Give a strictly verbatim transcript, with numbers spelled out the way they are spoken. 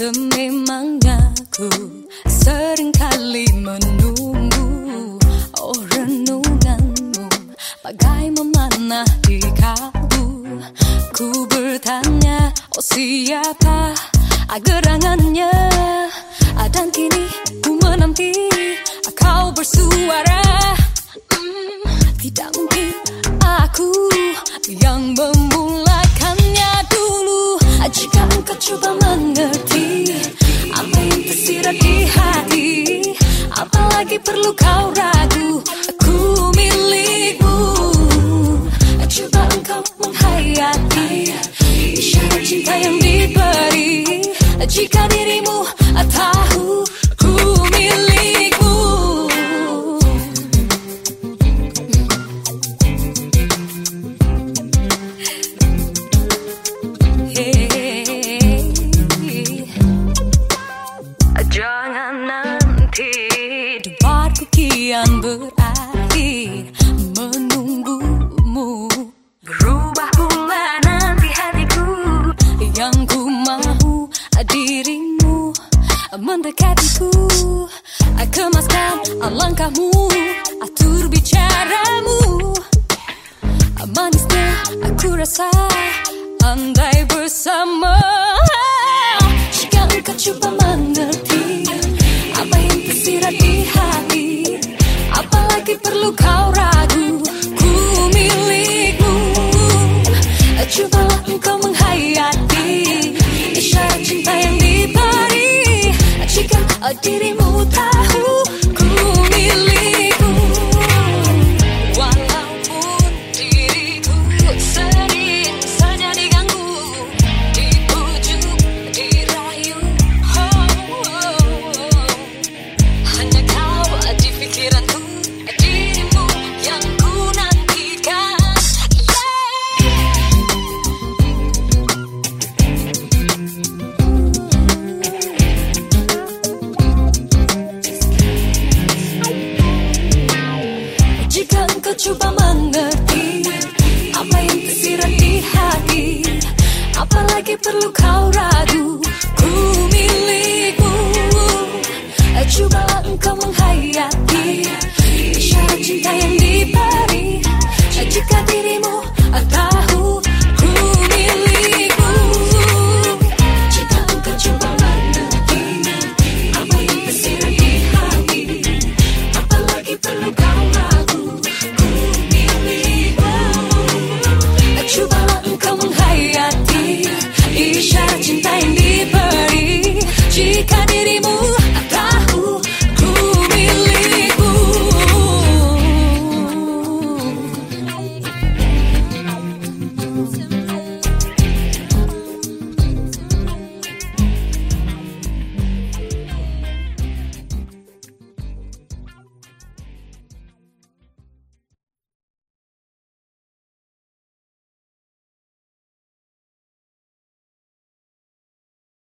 Sememang aku seringkali menunggu, oh renunganmu bagai memanah di kalbu. Ku bertanya, oh siapa gerangannya, dan kini ku menanti kau bersuara. hmm, Tidak mungkin aku yang memulakannya dulu. Jika engkau coba mengerti apa yang tersirat di hati, apalagi perlu kau ragu, aku milikmu. Coba engkau menghayati isyarat cinta yang diberi. Jika dirimu tahu ku milikmu. Jangan nanti debatku kian berakhir menunggumu. Berubah pula nanti hatiku, yang ku mau dirimu mendekatiku. Kemaskan langkahmu, atur bicaramu. Manisnya aku rasa andai bersama. Jika engkau coba mengerti apa yang tersirat di hati, apalagi perlu kau ragu, ku milikmu. Cobalah engkau menghayati isyarat cinta yang diberi. Jika dirimu tahu ku milikmu. Walaupun diriku sering saja diganggu, dibujuk, dirayu, oh, oh, oh. Hanya kau di pikiranku, dirimu yang ku nantikan. Jika engkau coba mengerti apa yang tersirat di hati, apalagi perlu kau ragu, ku milikmu. Cobalah engkau menghayati isyarat cinta yang diberi. Jika dirimu